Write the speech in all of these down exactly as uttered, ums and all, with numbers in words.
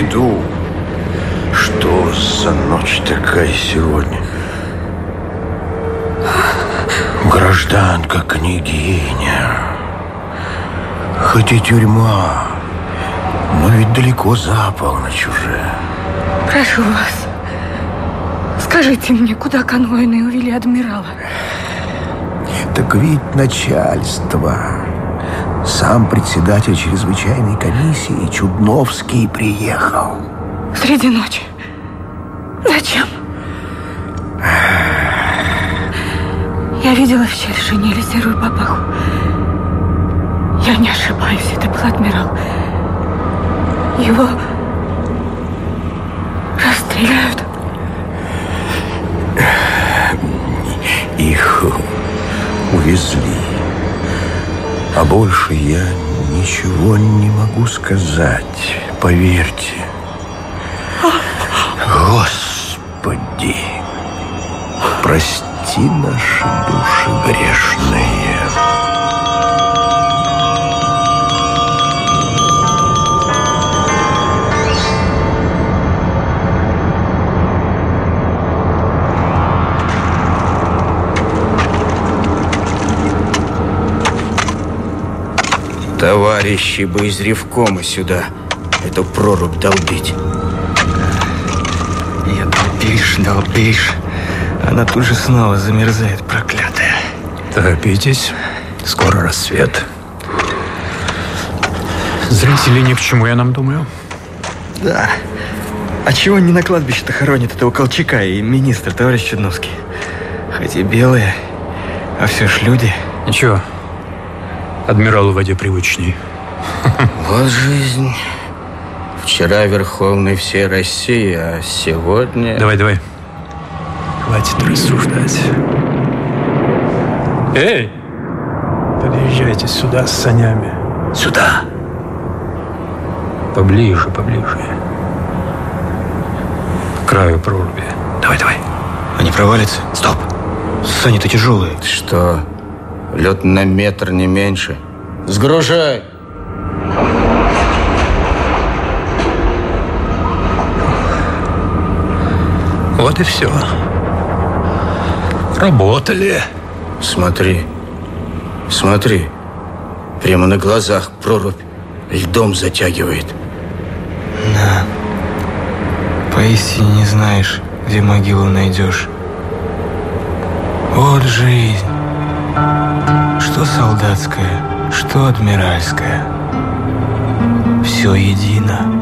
иду. Что за ночь такая сегодня? Гражданка княгиня, хоть и тюрьма, но ведь далеко за полночь уже. Прошу вас, скажите мне, куда конвойные увели адмирала? Так ведь начальство. Сам председатель чрезвычайной комиссии Чудновский приехал. Среди ночи? Зачем? Я видела в щель шинели серую папаху. Я не ошибаюсь, это был адмирал. Его расстреляют. Их увезли. А больше я ничего не могу сказать, поверьте. Господи, прости наши души грешные. Товарищи бы из ревкома сюда эту прорубь долбить. Я долбишь, долбишь. Она тут же снова замерзает, проклятая. Торопитесь, скоро рассвет. Зрители ни к чему, я нам думаю. Да. А чего не на кладбище-то хоронят этого Колчака и министра, товарищ Чудновский? Хоть и белые, а все ж люди. Ничего. Адмиралу в воде привычней. Вот жизнь. Вчера верховный всей России, а сегодня... Давай, давай. Хватит рассуждать. Эй! Подъезжайте сюда с санями. Сюда. Поближе, поближе. К краю проруби. Давай, давай. Они провалятся? Стоп. Сани-то тяжелые. Что? Лед на метр, не меньше. Сгружай! Вот и все. Работали. Смотри. Смотри. Прямо на глазах прорубь льдом затягивает. Да. Поистине не знаешь, где могилу найдешь. Вот жизнь. Что солдатская, что адмиральская. Все едино.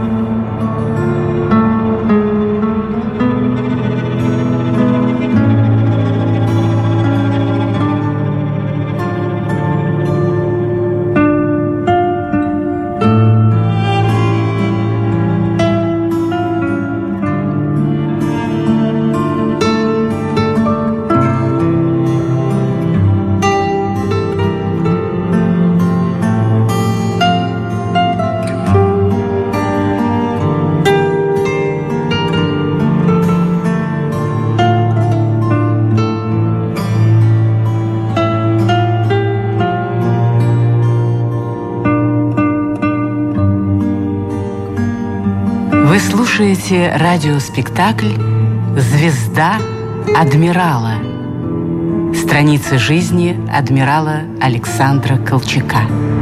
Вы слушаете радиоспектакль «Звезда адмирала». Страницы жизни адмирала Александра Колчака.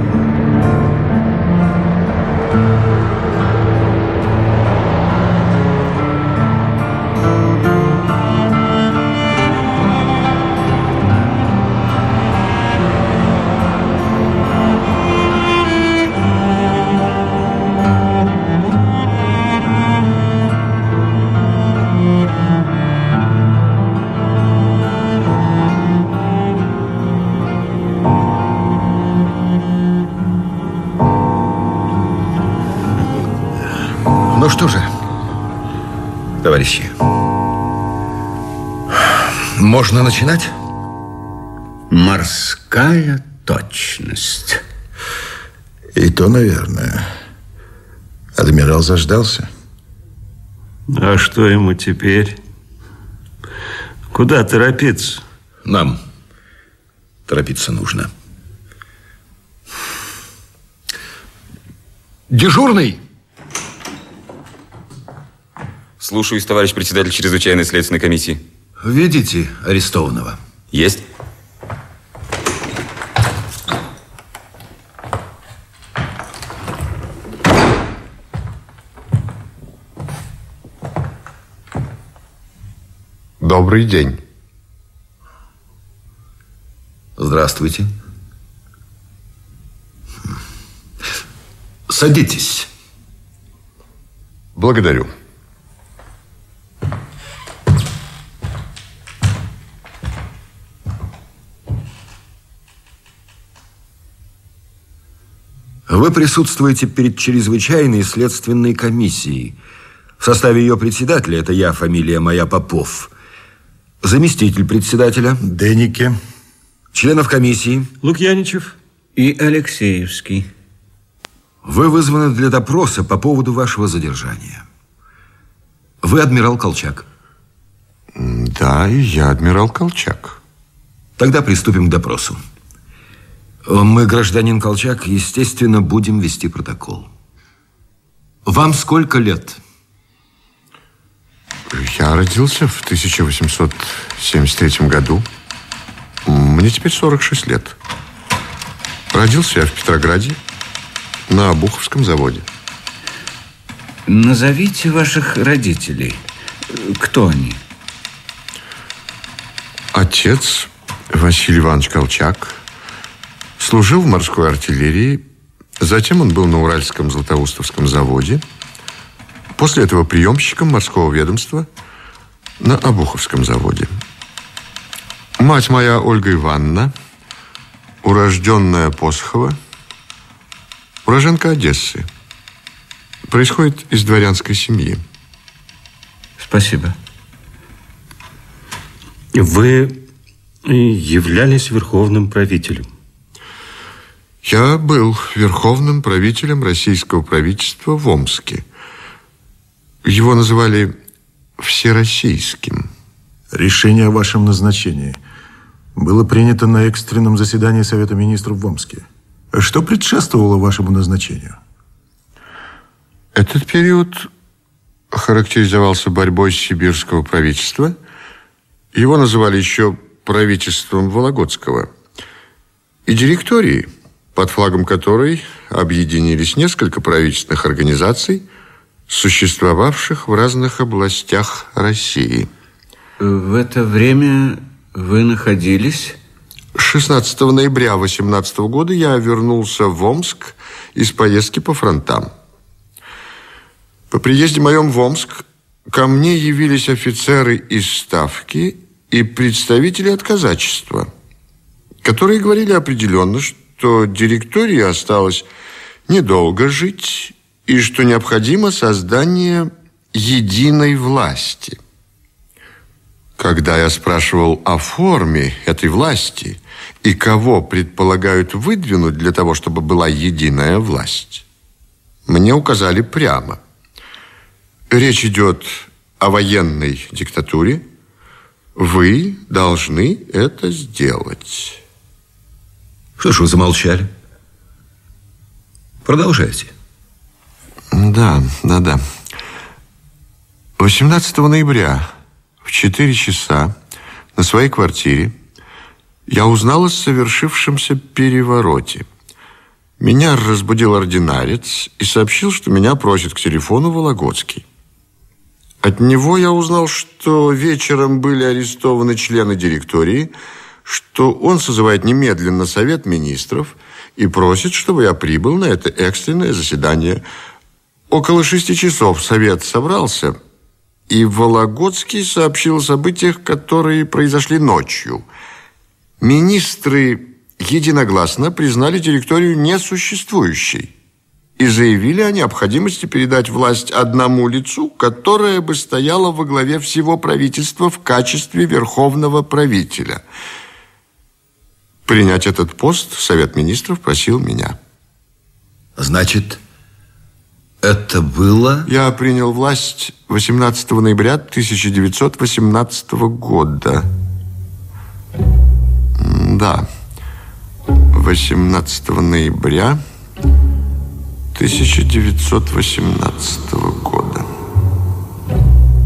Ну что же, товарищи, можно начинать? Морская точность. И то, наверное. Адмирал заждался. А что ему теперь? Куда торопиться? Нам торопиться нужно. Дежурный! Слушаюсь, товарищ председатель чрезвычайной следственной комиссии. Видите арестованного? Есть. Добрый день. Здравствуйте. Садитесь. Благодарю. Вы присутствуете перед чрезвычайной следственной комиссией. В составе ее председателя, это я, фамилия моя Попов, заместитель председателя Деннике, членов комиссии Лукьяничев и Алексеевский. Вы вызваны для допроса по поводу вашего задержания. Вы адмирал Колчак? Да, и я адмирал Колчак. Тогда приступим к допросу. Мы, гражданин Колчак, естественно, будем вести протокол. Вам сколько лет? Я родился в тысяча восемьсот семьдесят третьем году. Мне теперь сорок шесть лет. Родился я в Петрограде, на Обуховском заводе. Назовите ваших родителей. Кто они? Отец Василий Иванович Колчак служил в морской артиллерии. Затем он был на Уральском Златоустовском заводе. После этого приемщиком морского ведомства на Обуховском заводе. Мать моя Ольга Ивановна, урожденная Посохова, уроженка Одессы. Происходит из дворянской семьи. Спасибо. Вы являлись верховным правителем? Я был верховным правителем российского правительства в Омске. Его называли всероссийским. Решение о вашем назначении было принято на экстренном заседании Совета министров в Омске. Что предшествовало вашему назначению? Этот период характеризовался борьбой сибирского правительства. Его называли еще правительством Вологодского. И директорией, под флагом которой объединились несколько правительственных организаций, существовавших в разных областях России. В это время вы находились? шестнадцатого ноября восемнадцатого года я вернулся в Омск из поездки по фронтам. По приезде моем в Омск ко мне явились офицеры из Ставки и представители от казачества, которые говорили определенно, что директории осталось недолго жить и что необходимо создание единой власти. Когда я спрашивал о форме этой власти и кого предполагают выдвинуть для того, чтобы была единая власть, мне указали прямо. Речь идет о военной диктатуре. Вы должны это сделать. Что ж вы замолчали? Продолжайте. Да, да, да. восемнадцатого ноября в четыре часа на своей квартире я узнал о совершившемся перевороте. Меня разбудил ординарец и сообщил, что меня просит к телефону Вологодский. От него я узнал, что вечером были арестованы члены директории, что он созывает немедленно Совет министров и просит, чтобы я прибыл на это экстренное заседание. Около шести часов Совет собрался, и Вологодский сообщил о событиях, которые произошли ночью. Министры единогласно признали директорию несуществующей и заявили о необходимости передать власть одному лицу, которое бы стояло во главе всего правительства в качестве верховного правителя. Принять этот пост Совет министров просил меня. Значит, это было... Я принял власть восемнадцатого ноября тысяча девятьсот восемнадцатого года. Да, восемнадцатого ноября тысяча девятьсот восемнадцатого года.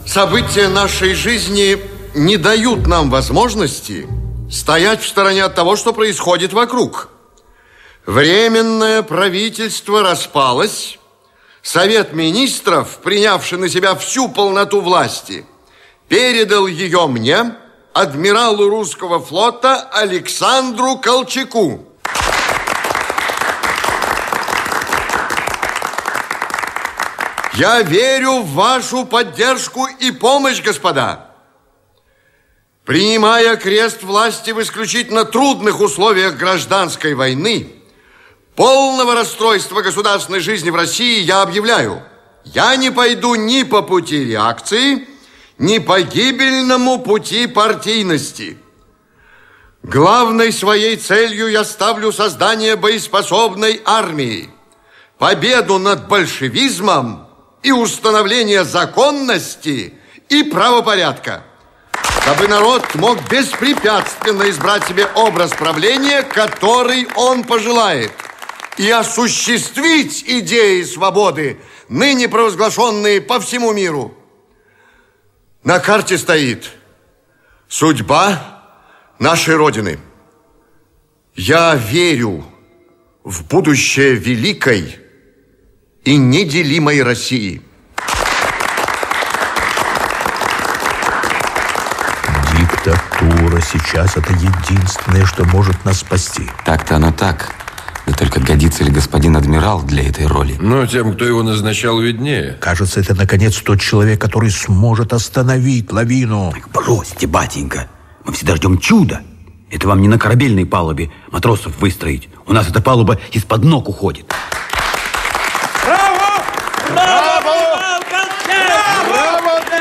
События нашей жизни не дают нам возможности стоять в стороне от того, что происходит вокруг. Временное правительство распалось. Совет министров, принявший на себя всю полноту власти, передал ее мне, адмиралу русского флота Александру Колчаку. Я верю в вашу поддержку и помощь, господа. Принимая крест власти в исключительно трудных условиях гражданской войны, полного расстройства государственной жизни в России, я объявляю: я не пойду ни по пути реакции, ни по гибельному пути партийности. Главной своей целью я ставлю создание боеспособной армии, победу над большевизмом и установление законности и правопорядка, дабы народ мог беспрепятственно избрать себе образ правления, который он пожелает, и осуществить идеи свободы, ныне провозглашенные по всему миру. На карте стоит судьба нашей Родины. Я верю в будущее великой и неделимой России. Диктатура сейчас это единственное, что может нас спасти. Так-то оно так. Да только годится ли господин адмирал для этой роли? Но тем, кто его назначал, виднее. Кажется, это наконец тот человек, который сможет остановить лавину. Так бросьте, батенька. Мы всегда ждем чуда. Это вам не на корабельной палубе матросов выстроить. У нас эта палуба из-под ног уходит. Браво! Браво! Браво!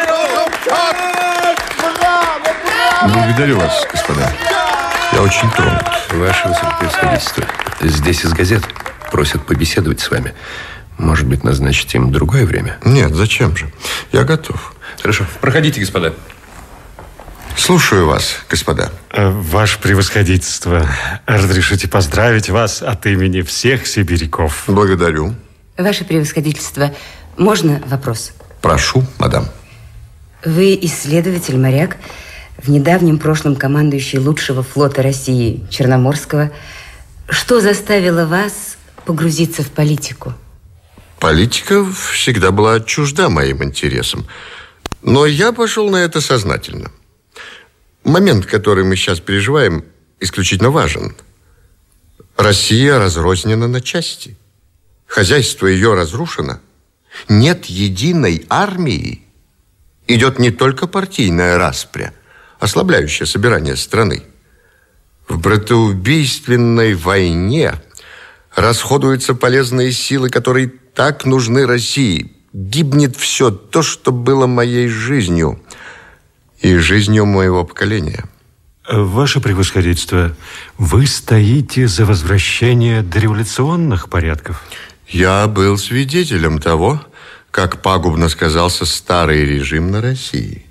Браво! Благодарю вас, господа. Я очень тронут. Ваше высокопревосходительство. Здесь из газет просят побеседовать с вами. Может быть, назначить им другое время? Нет, зачем же? Я готов. Хорошо. Проходите, господа. Слушаю вас, господа. Ваше превосходительство, разрешите поздравить вас от имени всех сибиряков. Благодарю. Ваше превосходительство, можно вопрос? Прошу, мадам. Вы исследователь, моряк, в недавнем прошлом командующий лучшего флота России, Черноморского. Что заставило вас погрузиться в политику? Политика всегда была чужда моим интересам. Но я пошел на это сознательно. Момент, который мы сейчас переживаем, исключительно важен. Россия разрознена на части. Хозяйство ее разрушено. Нет единой армии. Идет не только партийная распря, ослабляющая собирание страны. В братоубийственной войне расходуются полезные силы, которые так нужны России. Гибнет все то, что было моей жизнью и жизнью моего поколения. Ваше превосходительство, вы стоите за возвращение дореволюционных порядков? Я был свидетелем того, как пагубно сказался старый режим на России.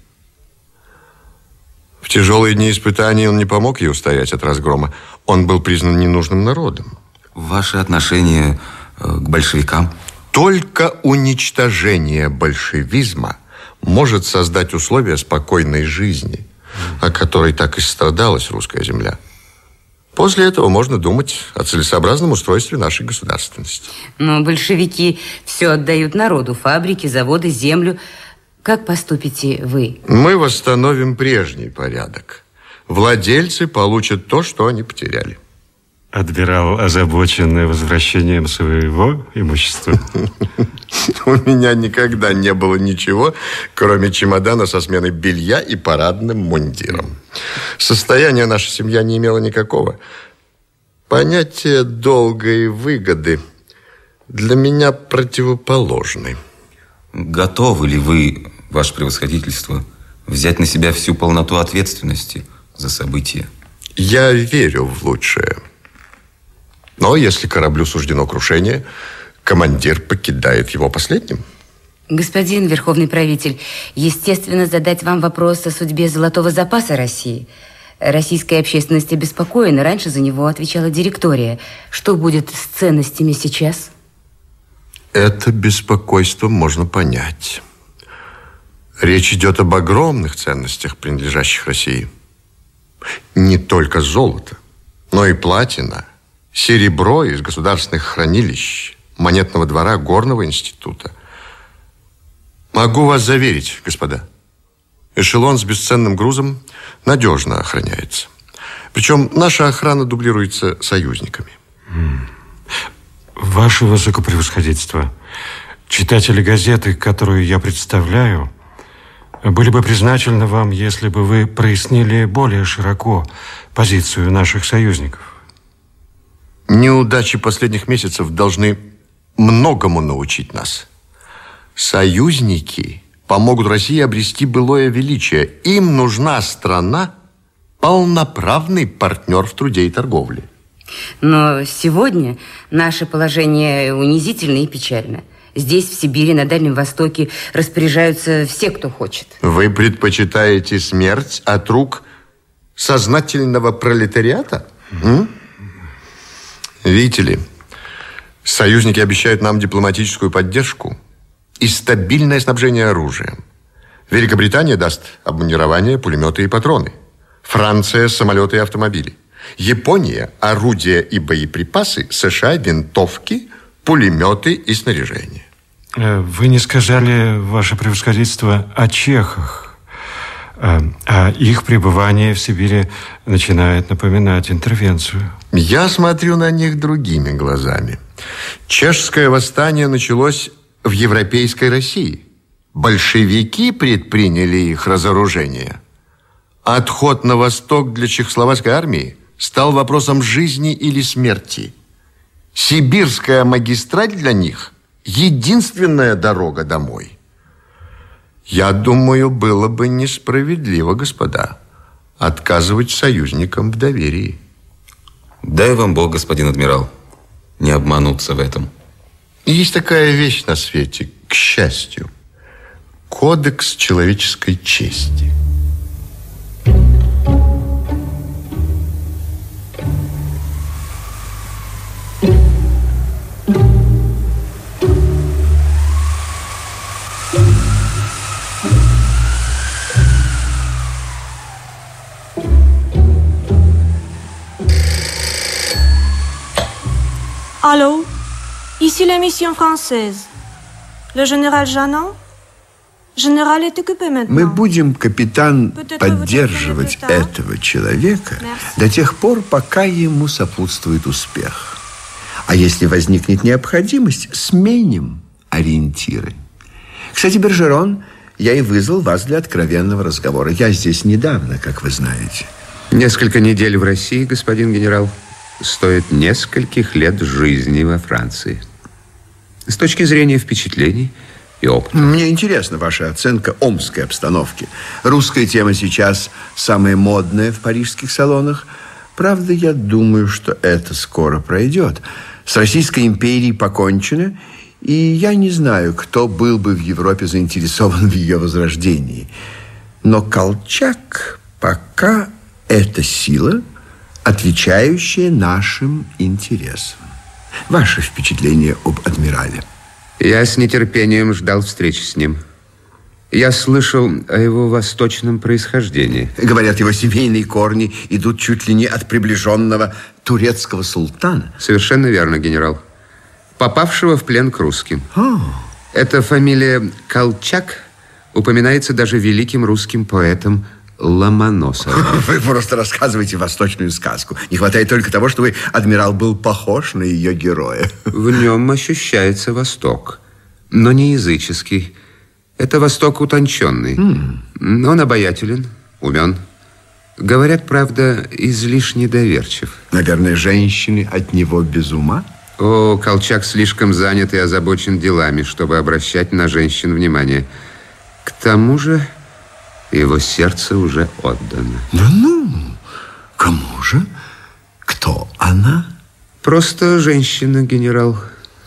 В тяжелые дни испытаний он не помог ей устоять от разгрома. Он был признан ненужным народом. Ваши отношения к большевикам? Только уничтожение большевизма может создать условия спокойной жизни, о которой так и страдалась русская земля. После этого можно думать о целесообразном устройстве нашей государственности. Но большевики все отдают народу. Фабрики, заводы, землю. Как поступите вы? Мы восстановим прежний порядок. Владельцы получат то, что они потеряли. Адмирал озабочен возвращением своего имущества? У меня никогда не было ничего, кроме чемодана со сменой белья и парадным мундиром. Состояния наша семья не имела никакого. Понятие долга и выгоды для меня противоположны. Готовы ли вы, ваше превосходительство, взять на себя всю полноту ответственности за события? Я верю в лучшее. Но если кораблю суждено крушение, командир покидает его последним. Господин Верховный правитель, естественно, задать вам вопрос о судьбе золотого запаса России. Российская общественность обеспокоена. Раньше за него отвечала директория. Что будет с ценностями сейчас? Это беспокойство можно понять. Речь идет об огромных ценностях, принадлежащих России. Не только золото, но и платина, серебро из государственных хранилищ, монетного двора Горного института. Могу вас заверить, господа, эшелон с бесценным грузом надежно охраняется. Причем наша охрана дублируется союзниками. Ваше высокопревосходительство, читатели газеты, которую я представляю, были бы признательны вам, если бы вы прояснили более широко позицию наших союзников. Неудачи последних месяцев должны многому научить нас. Союзники помогут России обрести былое величие. Им нужна страна, полноправный партнер в труде и торговле. Но сегодня наше положение унизительно и печально. Здесь, в Сибири, на Дальнем Востоке распоряжаются все, кто хочет. Вы предпочитаете смерть от рук сознательного пролетариата? М? Видите ли, союзники обещают нам дипломатическую поддержку и стабильное снабжение оружием. Великобритания даст обмундирование, пулеметы и патроны. Франция – самолеты и автомобили. Япония – орудия и боеприпасы. США – винтовки, пулеметы и снаряжение. Вы не сказали, ваше превосходительство, о чехах. А их пребывание в Сибири начинает напоминать интервенцию. Я смотрю на них другими глазами. Чешское восстание началось в европейской России. Большевики предприняли их разоружение. Отход на восток для чехословацкой армии стал вопросом жизни или смерти. Сибирская магистраль для них – единственная дорога домой. Я думаю, было бы несправедливо, господа, отказывать союзникам в доверии. Дай вам Бог, господин адмирал, не обмануться в этом. Есть такая вещь на свете, к счастью. Кодекс человеческой чести. Allô, ici la mission française. Le général Jeannot? Général est occupé maintenant. Мы будем, капитан, поддерживать этого человека до тех пор, пока ему сопутствует успех. А если возникнет необходимость, сменим ориентиры. Кстати, Бержерон, я и вызвал вас для откровенного разговора. Я здесь недавно, как вы знаете. Несколько недель в России, господин генерал, стоит нескольких лет жизни во Франции. С точки зрения впечатлений и опыта. Мне интересна ваша оценка омской обстановки. Русская тема сейчас самая модная в парижских салонах. Правда, я думаю, что это скоро пройдет. С Российской империей покончено, и я не знаю, кто был бы в Европе заинтересован в ее возрождении. Но Колчак пока эта сила, отвечающая нашим интересам. Ваше впечатление об адмирале? Я с нетерпением ждал встречи с ним. Я слышал о его восточном происхождении. Говорят, его семейные корни идут чуть ли не от приближенного турецкого султана. Совершенно верно, генерал. Попавшего в плен к русским. О. Эта фамилия Колчак упоминается даже великим русским поэтом Ломоносовым. Вы просто рассказываете восточную сказку. Не хватает только того, чтобы адмирал был похож на ее героя. В нем ощущается Восток, но не языческий. Это Восток утонченный. Mm. Он обаятелен, умен. Говорят, правда, излишне доверчив. Наверное, женщины от него без ума? О, Колчак слишком занят и озабочен делами, чтобы обращать на женщин внимание. К тому же его сердце уже отдано. Да ну, кому же? Кто она? Просто женщина, генерал.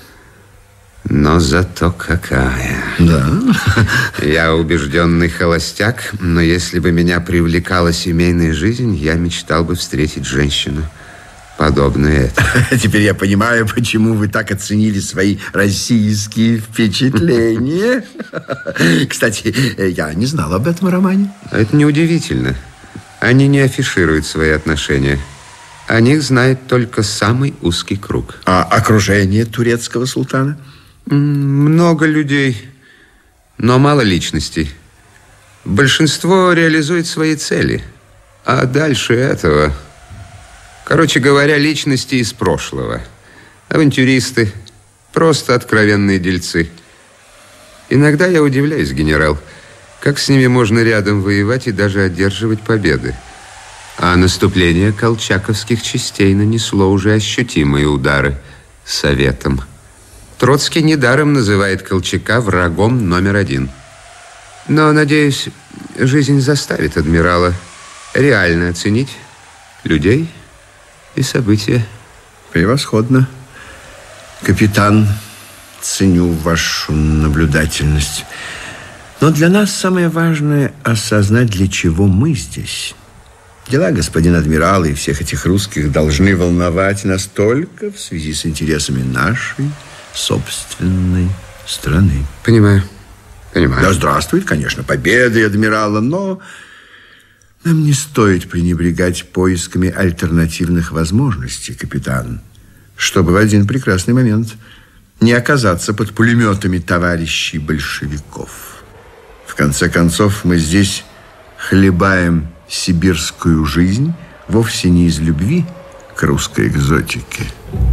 Но зато какая. Да? Я убежденный холостяк, но если бы меня привлекала семейная жизнь, я мечтал бы встретить женщину подобное это. Теперь я понимаю, почему вы так оценили свои российские впечатления. Кстати, я не знал об этом романе. Это неудивительно. Они не афишируют свои отношения. О них знает только самый узкий круг. А окружение турецкого султана? Много людей, но мало личностей. Большинство реализует свои цели. А дальше этого... Короче говоря, личности из прошлого. Авантюристы, просто откровенные дельцы. Иногда я удивляюсь, генерал, как с ними можно рядом воевать и даже одерживать победы. А наступление колчаковских частей нанесло уже ощутимые удары советам. Троцкий недаром называет Колчака врагом номер один. Но, надеюсь, жизнь заставит адмирала реально оценить людей и события. Превосходно. Капитан, ценю вашу наблюдательность. Но для нас самое важное – осознать, для чего мы здесь. Дела господина адмирала и всех этих русских должны волновать нас только в связи с интересами нашей собственной страны. Понимаю. Понимаю. Да здравствует, конечно, победы адмирала, но нам не стоит пренебрегать поисками альтернативных возможностей, капитан, чтобы в один прекрасный момент не оказаться под пулеметами товарищей большевиков. В конце концов, мы здесь хлебаем сибирскую жизнь вовсе не из любви к русской экзотике.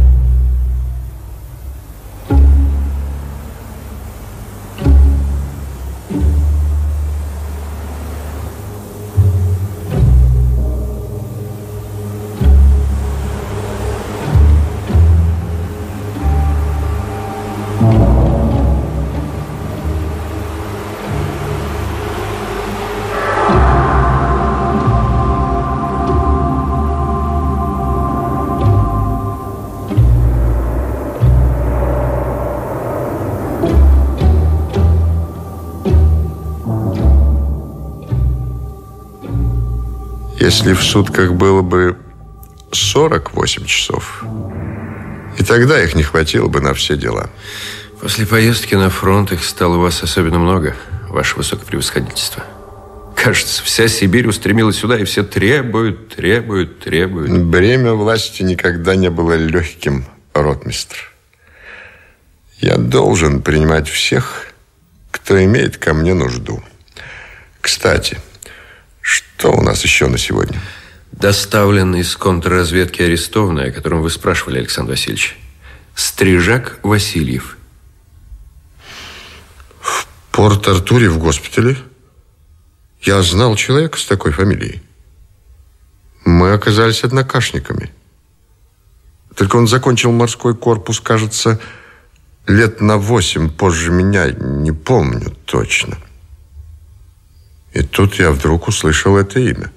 Если в сутках было бы сорок восемь часов, и тогда их не хватило бы на все дела. После поездки на фронт их стало у вас особенно много, ваше высокопревосходительство. Кажется, вся Сибирь устремилась сюда, и все требуют, требуют, требуют. Бремя власти никогда не было легким, ротмистр. Я должен принимать всех, кто имеет ко мне нужду. Кстати, что у нас еще на сегодня? Доставлен из контрразведки арестованный, о котором вы спрашивали, Александр Васильевич. Стрижак Васильев. В Порт-Артуре в госпитале? Я знал человека с такой фамилией. Мы оказались однокашниками. Только он закончил морской корпус, кажется, лет на восемь позже меня, не помню точно. И тут я вдруг услышал это имя.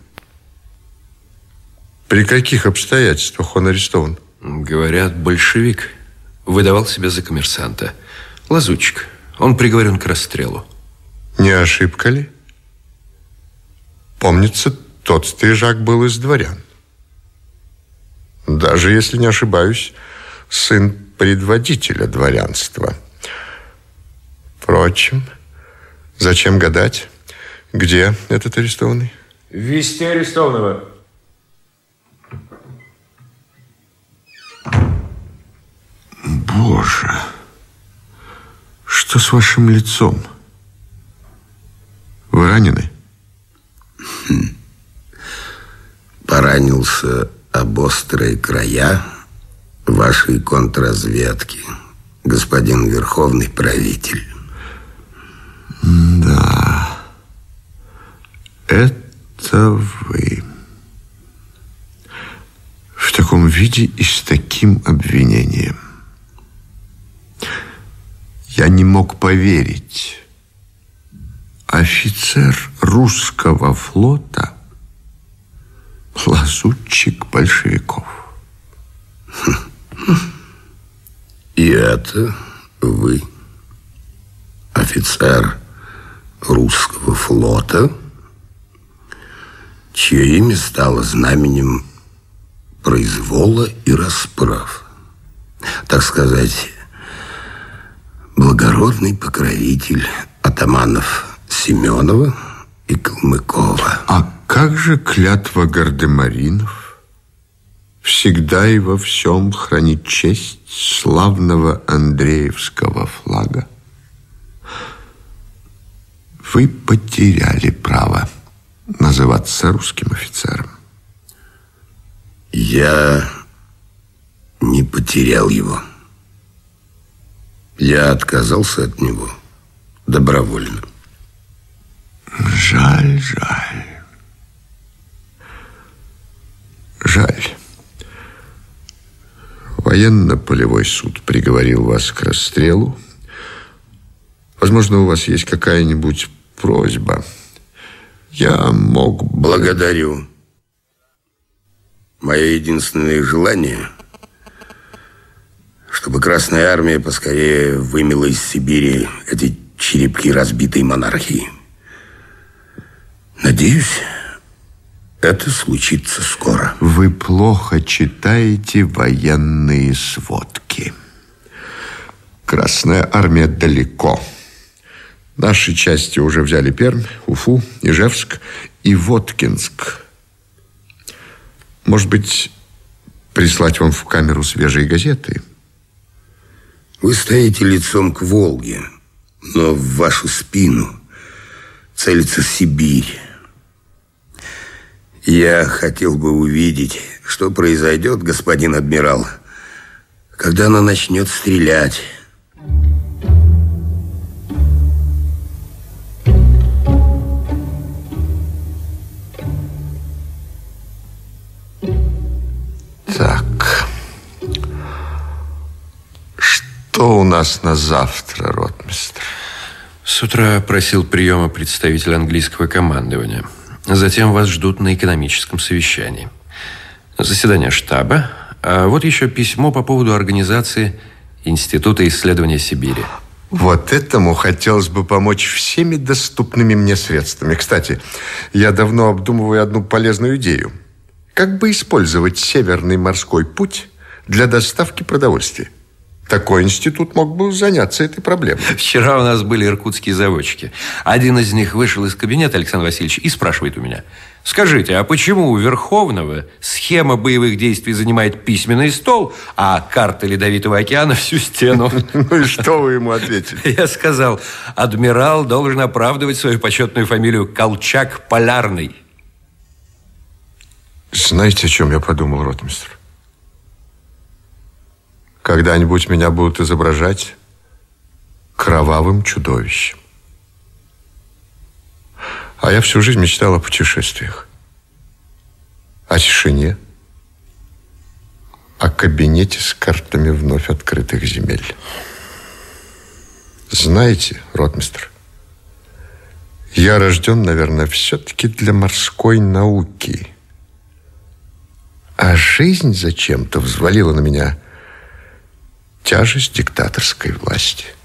При каких обстоятельствах он арестован? Говорят, большевик. Выдавал себя за коммерсанта. Лазутчик. Он приговорен к расстрелу. Не ошибка ли? Помнится, тот Стрижак был из дворян. Даже, если не ошибаюсь, сын предводителя дворянства. Впрочем, зачем гадать? Где этот арестованный? Ввести арестованного. Боже, что с вашим лицом? Вы ранены? Хм. Поранился об острые края вашей контрразведки, господин верховный правитель. Да, это вы. В таком виде и с таким обвинением. Я не мог поверить. Офицер русского флота, лазутчик большевиков. И это вы, офицер русского флота, чье имя стало знаменем произвола и расправ. Так сказать, благородный покровитель атаманов Семенова и Калмыкова. А как же клятва гардемаринов? Всегда и во всем хранить честь славного Андреевского флага. Вы потеряли право называться русским офицером. Я не потерял его. Я отказался от него добровольно. Жаль, жаль. Жаль. Военно-полевой суд приговорил вас к расстрелу. Возможно, у вас есть какая-нибудь просьба. Я мог бы... Благодарю. Мое единственное желание, чтобы Красная Армия поскорее вымела из Сибири эти черепки разбитой монархии. Надеюсь, это случится скоро. Вы плохо читаете военные сводки. Красная Армия далеко. Наши части уже взяли Пермь, Уфу, Ижевск и Воткинск. Может быть, прислать вам в камеру свежие газеты? Вы стоите лицом к Волге, но в вашу спину целится Сибирь. Я хотел бы увидеть, что произойдет, господин адмирал, когда она начнет стрелять. Так. Что у нас на завтра, ротмистр? С утра просил приема представитель английского командования. Затем вас ждут на экономическом совещании. Заседание штаба. А вот еще письмо по поводу организации Института исследования Сибири. Вот этому хотелось бы помочь всеми доступными мне средствами. Кстати, я давно обдумываю одну полезную идею. Как бы использовать Северный морской путь для доставки продовольствия? Такой институт мог бы заняться этой проблемой. Вчера у нас были иркутские заводчики. Один из них вышел из кабинета, Александр Васильевич, и спрашивает у меня: скажите, а почему у Верховного схема боевых действий занимает письменный стол, а карта Ледовитого океана всю стену? Ну и что вы ему ответили? Я сказал: адмирал должен оправдывать свою почетную фамилию Колчак-Полярный. Знаете, о чем я подумал, ротмистр? Когда-нибудь меня будут изображать кровавым чудовищем. А я всю жизнь мечтал о путешествиях, о тишине, о кабинете с картами вновь открытых земель. Знаете, ротмистр, я рожден, наверное, все-таки для морской науки. А жизнь зачем-то взвалила на меня тяжесть диктаторской власти.